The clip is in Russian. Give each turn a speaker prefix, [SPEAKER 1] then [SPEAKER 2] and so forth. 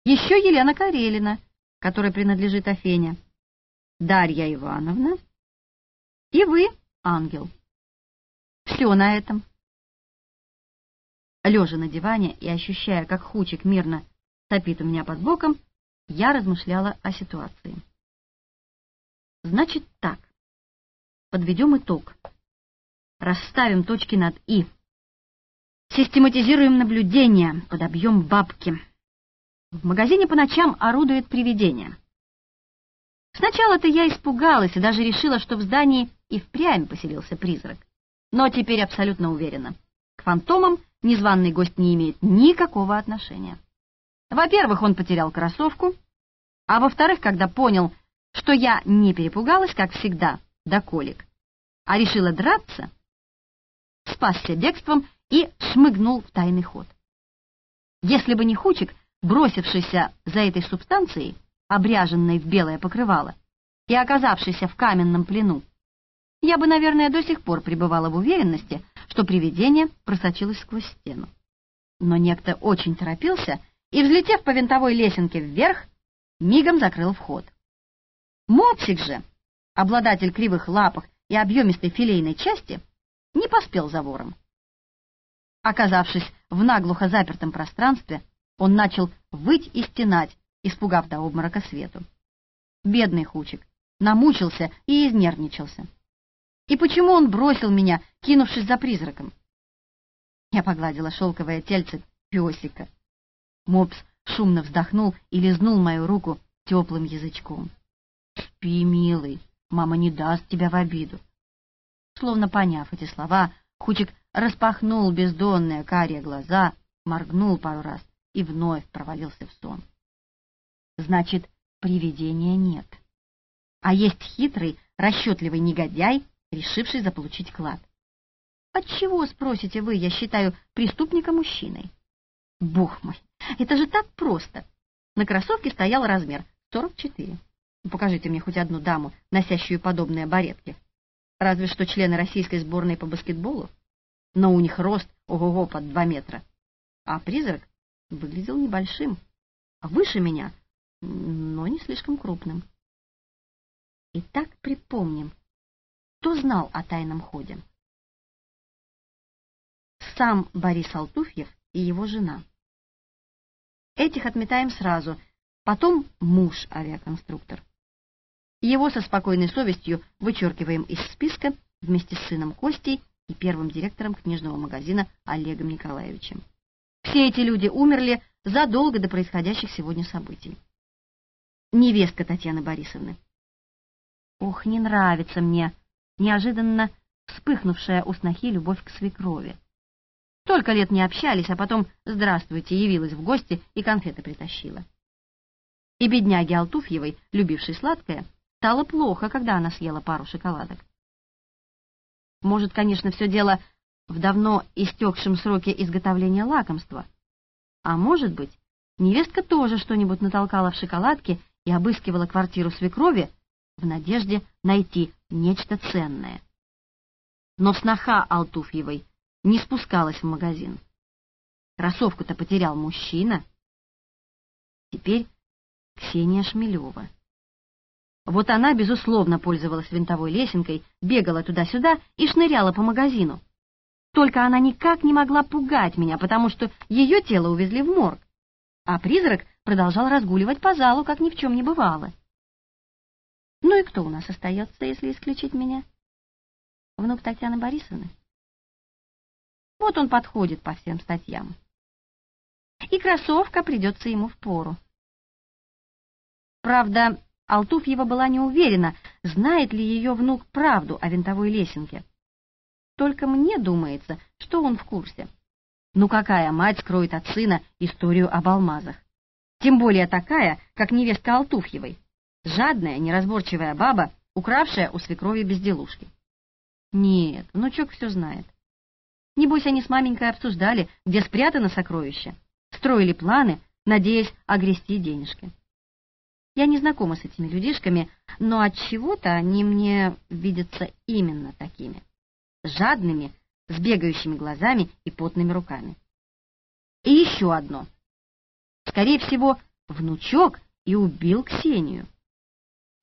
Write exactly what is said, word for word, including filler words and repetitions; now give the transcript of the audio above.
[SPEAKER 1] Еще Елена Карелина, которой принадлежит Афеня, Дарья Ивановна и вы, ангел. Все на этом. Лежа на диване и ощущая, как Хучик мирно сопит у меня под боком, я размышляла о ситуации. Значит так, подведем итог. Расставим точки над «и». Систематизируем наблюдения, подобьем бабки. В магазине по ночам орудует привидение. Сначала-то я испугалась и даже решила, что в здании и впрямь поселился призрак. Но теперь абсолютно уверена. К фантомам незваный гость не имеет никакого отношения. Во-первых, он потерял кроссовку, а во-вторых, когда понял, что я не перепугалась, как всегда, до колик, а решила драться, спасся бегством и шмыгнул в тайный ход. Если бы не Хучик, бросившийся за этой субстанцией, обряженной в белое покрывало, и оказавшийся в каменном плену, я бы, наверное, до сих пор пребывала в уверенности, что привидение просочилось сквозь стену. Но некто очень торопился и, взлетев по винтовой лесенке вверх, мигом закрыл вход. Мопсик же, обладатель кривых лапок и объемистой филейной части, не поспел за вором. Оказавшись в наглухо запертом пространстве, он начал выть и стенать, испугав до обморока Свету. Бедный Хучик намучился и изнервничался. И почему он бросил меня, кинувшись за призраком? Я погладила шелковое тельце песика. Мопс шумно вздохнул и лизнул мою руку теплым язычком. «Спи, милый, мама не даст тебя в обиду». Словно поняв эти слова, Хучик распахнул бездонные карие глаза, моргнул пару раз и вновь провалился в сон. Значит, привидения нет. А есть хитрый, расчетливый негодяй, решивший заполучить клад. Отчего, спросите вы, я считаю преступника мужчиной? Бог мой, это же так просто. На кроссовке стоял размер сорок четыре. Покажите мне хоть одну даму, носящую подобные баретки. Разве что члены российской сборной по баскетболу. Но у них рост ого-го под два метра. А призрак выглядел небольшим, выше меня, но не слишком крупным. Итак, припомним, кто знал о тайном ходе. Сам Борис Алтуфьев и его жена. Этих отметаем сразу, потом муж авиаконструктор. Его со спокойной совестью вычеркиваем из списка вместе с сыном Костей и первым директором книжного магазина Олегом Николаевичем. Все эти люди умерли задолго до происходящих сегодня событий. Невестка Татьяны Борисовны. Ох, не нравится мне неожиданно вспыхнувшая у снохи любовь к свекрови. Столько лет не общались, а потом «здравствуйте» явилась в гости и конфеты притащила. И бедняге Алтуфьевой, любившей сладкое, стало плохо, когда она съела пару шоколадок. Может, конечно, все дело в давно истекшем сроке изготовления лакомства. А может быть, невестка тоже что-нибудь натолкала в шоколадке и обыскивала квартиру свекрови в надежде найти нечто ценное. Но сноха Алтуфьевой не спускалась в магазин. Кроссовку-то потерял мужчина. Теперь Ксения Шмелева. Вот она, безусловно, пользовалась винтовой лесенкой, бегала туда-сюда и шныряла по магазину. Только она никак не могла пугать меня, потому что ее тело увезли в морг, а призрак продолжал разгуливать по залу, как ни в чем не бывало. Ну и кто у нас остается, если исключить меня? Внук Татьяны Борисовны? Вот он подходит по всем статьям. И кроссовка придется ему впору. Правда, Алтуфьева была не уверена, знает ли ее внук правду о винтовой лесенке. Только мне думается, что он в курсе. Ну какая мать скроет от сына историю об алмазах? Тем более такая, как невестка Алтуфьевой. Жадная, неразборчивая баба, укравшая у свекрови безделушки. Нет, внучок все знает. Небось, они с маменькой обсуждали, где спрятано сокровище, строили планы, надеясь огрести денежки. Я не знакома с этими людишками, но от чего-то они мне видятся именно такими. Жадными, с бегающими глазами и потными руками. И еще одно. Скорее всего, внучок и убил Ксению.